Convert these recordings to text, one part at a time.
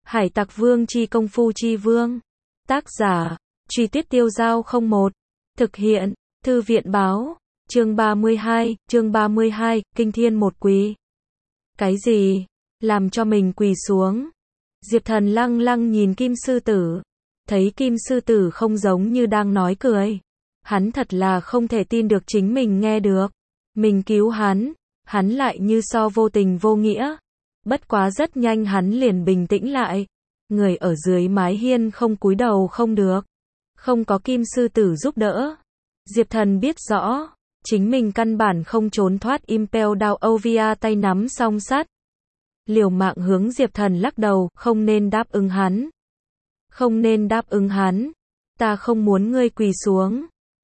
Hải Tặc Vương chi công phu chi vương. Tác giả, Truy Tuyết Tiêu Dao 01. Thực hiện, Thư viện báo. Chương 32, Kinh Thiên một quỳ. Cái gì? Làm cho mình quỳ xuống. Diệp Thần lăng lăng nhìn Kim Sư Tử. Thấy Kim Sư Tử không giống như đang nói cười. Hắn thật là không thể tin được chính mình nghe được. Mình cứu hắn lại như so vô tình vô nghĩa. Bất quá rất nhanh hắn liền bình tĩnh lại. Người ở dưới mái hiên không cúi đầu không được. Không có Kim Sư Tử giúp đỡ. Diệp Thần biết rõ, chính mình căn bản không trốn thoát Impel Down Ovia tay nắm song sắt. Liều mạng hướng Diệp Thần lắc đầu, không nên đáp ứng hắn. Không nên đáp ứng hắn. Ta không muốn ngươi quỳ xuống.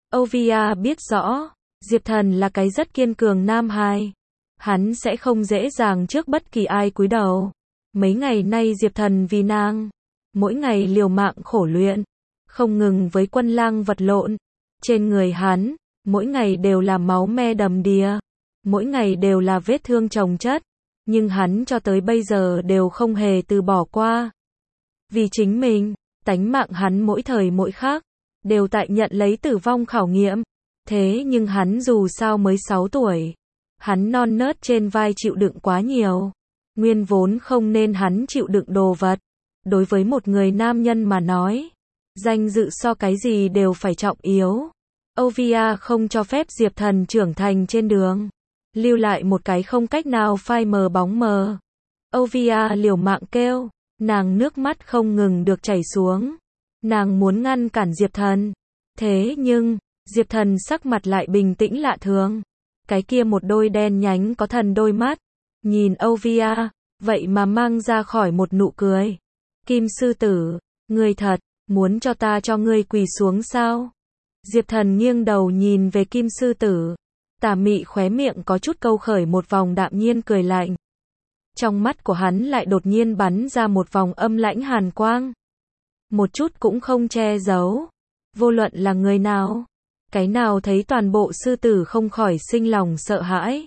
Ovia biết rõ, Diệp Thần là cái rất kiên cường nam hài. Hắn sẽ không dễ dàng trước bất kỳ ai cúi đầu. Mấy ngày nay Diệp Thần vì nàng, mỗi ngày liều mạng khổ luyện, không ngừng với quân lang vật lộn. Trên người hắn, mỗi ngày đều là máu me đầm đìa, mỗi ngày đều là vết thương chồng chất, nhưng hắn cho tới bây giờ đều không hề từ bỏ qua. Vì chính mình, tánh mạng hắn mỗi thời mỗi khắc đều tại nhận lấy tử vong khảo nghiệm. Thế nhưng hắn dù sao mới 6 tuổi, hắn non nớt trên vai chịu đựng quá nhiều, nguyên vốn không nên hắn chịu đựng đồ vật. Đối với một người nam nhân mà nói, danh dự so cái gì đều phải trọng yếu. Ovia không cho phép Diệp Thần trưởng thành trên đường, lưu lại một cái không cách nào phai mờ bóng mờ. Ovia liều mạng kêu, nàng nước mắt không ngừng được chảy xuống. Nàng muốn ngăn cản Diệp Thần. Thế nhưng, Diệp Thần sắc mặt lại bình tĩnh lạ thường. Cái kia một đôi đen nhánh có thần đôi mắt, nhìn Ovia, vậy mà mang ra khỏi một nụ cười. Kim Sư Tử, ngươi thật muốn cho ta cho ngươi quỳ xuống sao? Diệp Thần nghiêng đầu nhìn về Kim Sư Tử, tà mị khóe miệng có chút câu khởi một vòng đạm nhiên cười lạnh. Trong mắt của hắn lại đột nhiên bắn ra một vòng âm lãnh hàn quang. Một chút cũng không che giấu. Vô luận là người nào, cái nào thấy toàn bộ sư tử không khỏi sinh lòng sợ hãi.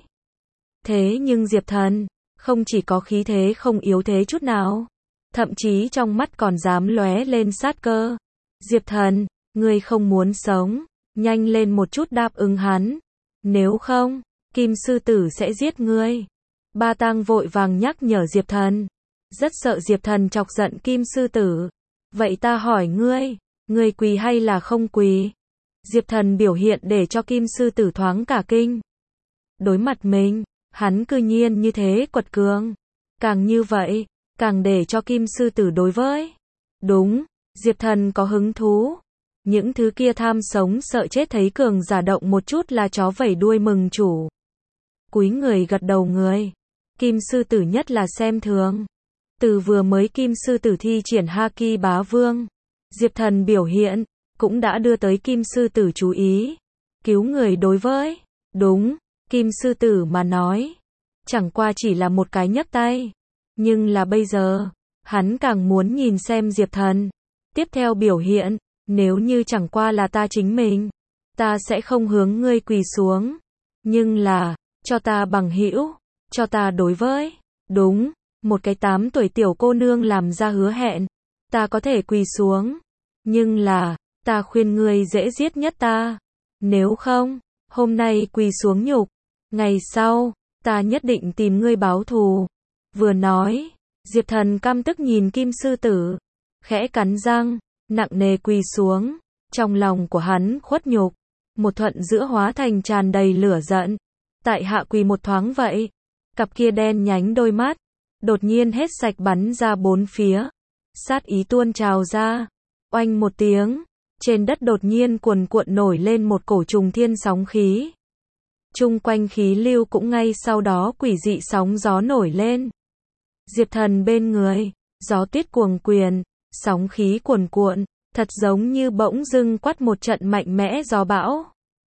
Thế nhưng Diệp Thần, không chỉ có khí thế không yếu thế chút nào, thậm chí trong mắt còn dám lóe lên sát cơ. Diệp Thần, ngươi không muốn sống, nhanh lên một chút đáp ứng hắn. Nếu không, Kim Sư Tử sẽ giết ngươi. Ba Tang vội vàng nhắc nhở Diệp Thần. Rất sợ Diệp Thần chọc giận Kim Sư Tử. Vậy ta hỏi ngươi quỳ hay là không quỳ? Diệp Thần biểu hiện để cho Kim Sư Tử thoáng cả kinh. Đối mặt mình, hắn cư nhiên như thế quật cường. Càng như vậy, càng để cho Kim Sư Tử đối với. Đúng, Diệp Thần có hứng thú. Những thứ kia tham sống sợ chết thấy cường giả động một chút là chó vẩy đuôi mừng chủ. Cúi người gật đầu người. Kim Sư Tử nhất là xem thường. Từ vừa mới Kim Sư Tử thi triển Haki Bá Vương, Diệp Thần biểu hiện cũng đã đưa tới Kim Sư Tử chú ý. Cứu người đối với, đúng, Kim Sư Tử mà nói, chẳng qua chỉ là một cái nhấc tay. Nhưng là bây giờ, hắn càng muốn nhìn xem Diệp Thần tiếp theo biểu hiện. Nếu như chẳng qua là ta chính mình, ta sẽ không hướng ngươi quỳ xuống. Nhưng là, cho ta bằng hữu, cho ta đối với, đúng, một cái 8 tuổi tiểu cô nương làm ra hứa hẹn, ta có thể quỳ xuống. Nhưng là, ta khuyên ngươi dễ giết nhất ta. Nếu không, hôm nay quỳ xuống nhục, ngày sau, ta nhất định tìm ngươi báo thù. Vừa nói, Diệp Thần căm tức nhìn Kim Sư Tử, khẽ cắn răng, nặng nề quỳ xuống. Trong lòng của hắn khuất nhục, một thuận giữa hóa thành tràn đầy lửa giận. Tại hạ quỳ một thoáng vậy, cặp kia đen nhánh đôi mắt đột nhiên hết sạch bắn ra bốn phía, sát ý tuôn trào ra. Oanh một tiếng, trên đất đột nhiên cuồn cuộn nổi lên một cổ trùng thiên sóng khí. Chung quanh khí lưu cũng ngay sau đó quỷ dị sóng gió nổi lên. Diệp Thần bên người, gió tuyết cuồng quyền, sóng khí cuồn cuộn, thật giống như bỗng dưng quát một trận mạnh mẽ gió bão.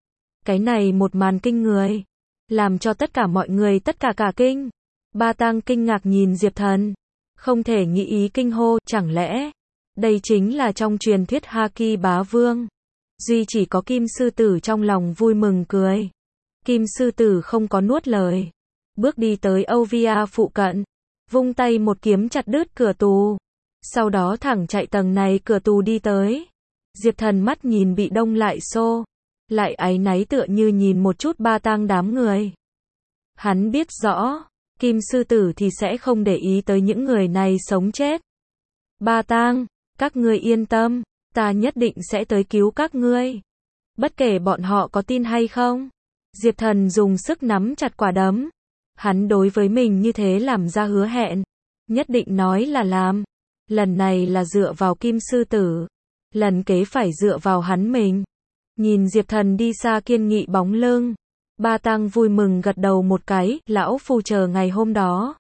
Cái này một màn kinh người, làm cho tất cả mọi người tất cả kinh. Ba Tang kinh ngạc nhìn Diệp Thần, không thể nghĩ ý kinh hô, chẳng lẽ đây chính là trong truyền thuyết Haki Bá Vương? Duy chỉ có Kim Sư Tử trong lòng vui mừng cười. Kim Sư Tử không có nuốt lời, bước đi tới Ovia phụ cận, vung tay một kiếm chặt đứt cửa tù. Sau đó thẳng chạy tầng này cửa tù đi tới. Diệp Thần mắt nhìn bị đông lại xô, lại áy náy tựa như nhìn một chút ba tang đám người. Hắn biết rõ, Kim sư tử thì sẽ không để ý tới những người này sống chết. Ba tang, các ngươi yên tâm, ta nhất định sẽ tới cứu các ngươi. Bất kể bọn họ có tin hay không. Diệp Thần dùng sức nắm chặt quả đấm. Hắn đối với mình như thế làm ra hứa hẹn. Nhất định nói là làm. Lần này là dựa vào Kim sư tử. Lần kế phải dựa vào hắn mình. Nhìn Diệp Thần đi xa kiên nghị bóng lưng. Ba Tăng vui mừng gật đầu một cái, lão phu chờ ngày hôm đó.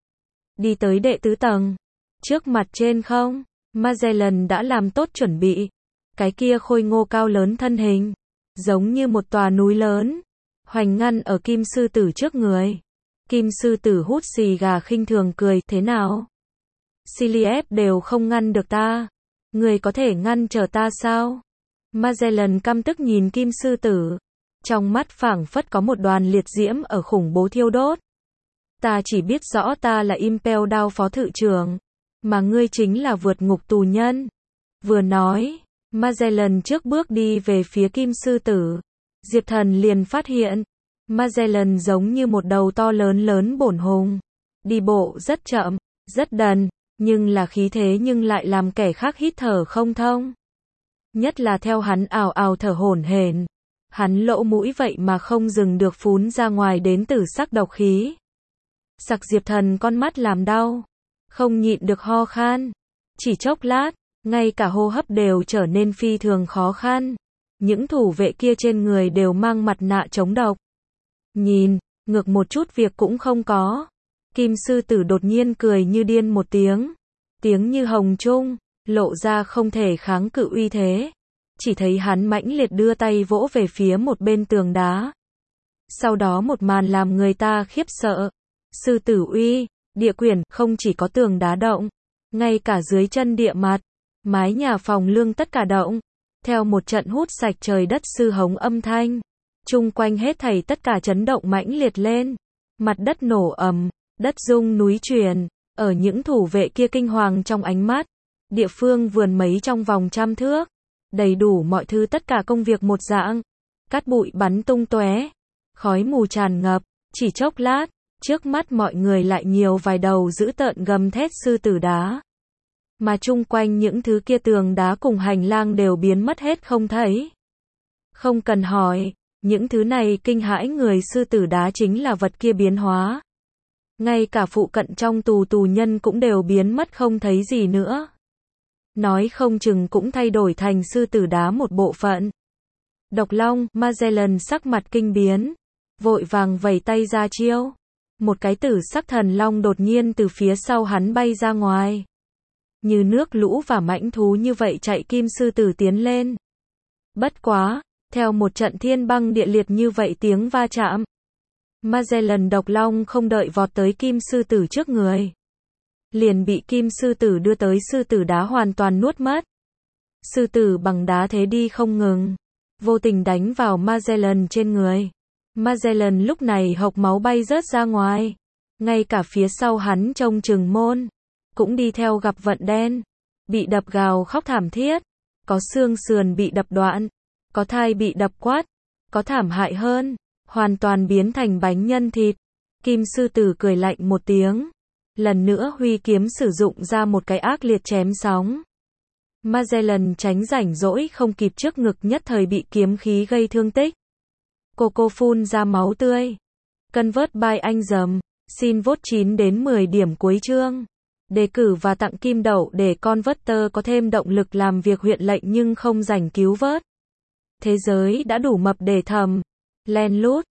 Đi tới đệ tứ tầng. Trước mặt trên không, Magellan đã làm tốt chuẩn bị. Cái kia khôi ngô cao lớn thân hình, giống như một tòa núi lớn, hoành ngăn ở Kim sư tử trước người. Kim sư tử hút xì gà khinh thường cười, thế nào? Siliep đều không ngăn được ta. Người có thể ngăn trở ta sao? Magellan căm tức nhìn Kim sư tử. Trong mắt phảng phất có một đoàn liệt diễm ở khủng bố thiêu đốt. Ta chỉ biết rõ ta là Impel Down phó thự trưởng, mà ngươi chính là vượt ngục tù nhân. Vừa nói, Magellan trước bước đi về phía Kim sư tử. Diệp Thần liền phát hiện, Magellan giống như một đầu to lớn bổn hùng. Đi bộ rất chậm, rất đần, nhưng là khí thế nhưng lại làm kẻ khác hít thở không thông. Nhất là theo hắn ào ào thở hổn hển. Hắn lỗ mũi vậy mà không dừng được phún ra ngoài đến tử sắc độc khí. Sặc Diệp Thần con mắt làm đau. Không nhịn được ho khan. Chỉ chốc lát, ngay cả hô hấp đều trở nên phi thường khó khăn. Những thủ vệ kia trên người đều mang mặt nạ chống độc. Nhìn, ngược một chút việc cũng không có. Kim sư tử đột nhiên cười như điên một tiếng. Tiếng như hồng trung, lộ ra không thể kháng cự uy thế. Chỉ thấy hắn mãnh liệt đưa tay vỗ về phía một bên tường đá. Sau đó một màn làm người ta khiếp sợ. Sư tử uy, địa quyển, không chỉ có tường đá động, ngay cả dưới chân địa mặt, mái nhà phòng lương tất cả động. Theo một trận hút sạch trời đất sư hống âm thanh, chung quanh hết thảy tất cả chấn động mãnh liệt lên. Mặt đất nổ ầm, đất rung núi chuyển, ở những thủ vệ kia kinh hoàng trong ánh mắt. Địa phương vườn mấy trong vòng 100 thước. Đầy đủ mọi thứ tất cả công việc một dạng. Cát bụi bắn tung tóe, khói mù tràn ngập, chỉ chốc lát, trước mắt mọi người lại nhiều vài đầu dữ tợn gầm thét sư tử đá. Mà chung quanh những thứ kia tường đá cùng hành lang đều biến mất hết không thấy. Không cần hỏi, những thứ này kinh hãi người sư tử đá chính là vật kia biến hóa. Ngay cả phụ cận trong tù nhân cũng đều biến mất không thấy gì nữa. Nói không chừng cũng thay đổi thành sư tử đá một bộ phận. Độc Long, Magellan sắc mặt kinh biến, vội vàng vẩy tay ra chiêu. Một cái tử sắc thần long đột nhiên từ phía sau hắn bay ra ngoài. Như nước lũ và mãnh thú như vậy chạy Kim sư tử tiến lên. Bất quá, theo một trận thiên băng địa liệt như vậy tiếng va chạm. Magellan Độc Long không đợi vọt tới Kim sư tử trước người. Liền bị Kim sư tử đưa tới sư tử đá hoàn toàn nuốt mất. Sư tử bằng đá thế đi không ngừng, vô tình đánh vào Magellan trên người. Magellan lúc này hộc máu bay rớt ra ngoài. Ngay cả phía sau hắn trông chừng môn, cũng đi theo gặp vận đen. Bị đập gào khóc thảm thiết. Có xương sườn bị đập đoạn, có thai bị đập quát, có thảm hại hơn, hoàn toàn biến thành bánh nhân thịt. Kim sư tử cười lạnh một tiếng. Lần nữa huy kiếm sử dụng ra một cái ác liệt chém sóng. Magellan tránh rảnh rỗi không kịp, trước ngực nhất thời bị kiếm khí gây thương tích. Cô phun ra máu tươi. Convert by anh dầm. Xin vote 9 đến 10 điểm cuối chương. Đề cử và tặng kim đậu để Converter có thêm động lực làm việc huyện lệnh nhưng không rảnh cứu vớt. Thế giới đã đủ mập để thầm. Len lút.